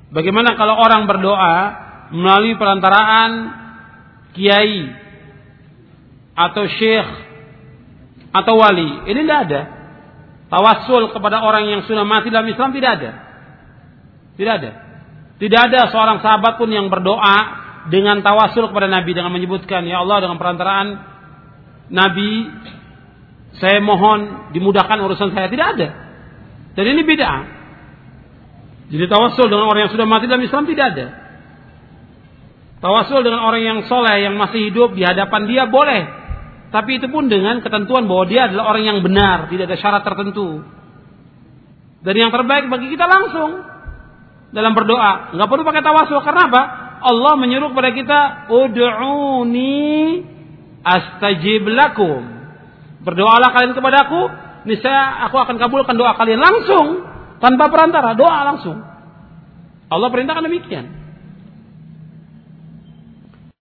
Bagaimana kalau orang berdoa melalui perantaraan kiai atau syekh atau wali? Ini tidak ada. Tawassul kepada orang yang sudah mati dalam Islam tidak ada. Tidak ada. Tidak ada seorang sahabat pun yang berdoa dengan tawassul kepada Nabi dengan menyebutkan, ya Allah, dengan perantaraan Nabi saya mohon dimudahkan urusan saya. Tidak ada. Dan ini bid'ah. Jadi tawassul dengan orang yang sudah mati dalam Islam tidak ada. Tawassul dengan orang yang soleh yang masih hidup di hadapan dia boleh. Tapi itu pun dengan ketentuan bahwa dia adalah orang yang benar, tidak ada syarat tertentu. Dan yang terbaik bagi kita langsung dalam berdoa, nggak perlu pakai tawassul. Karena apa? Allah menyuruh kepada kita, ud'uni astajib lakum. Berdoalah kalian kepadaku, niscaya aku akan kabulkan doa kalian langsung, tanpa perantara, doa langsung. Allah perintahkan demikian.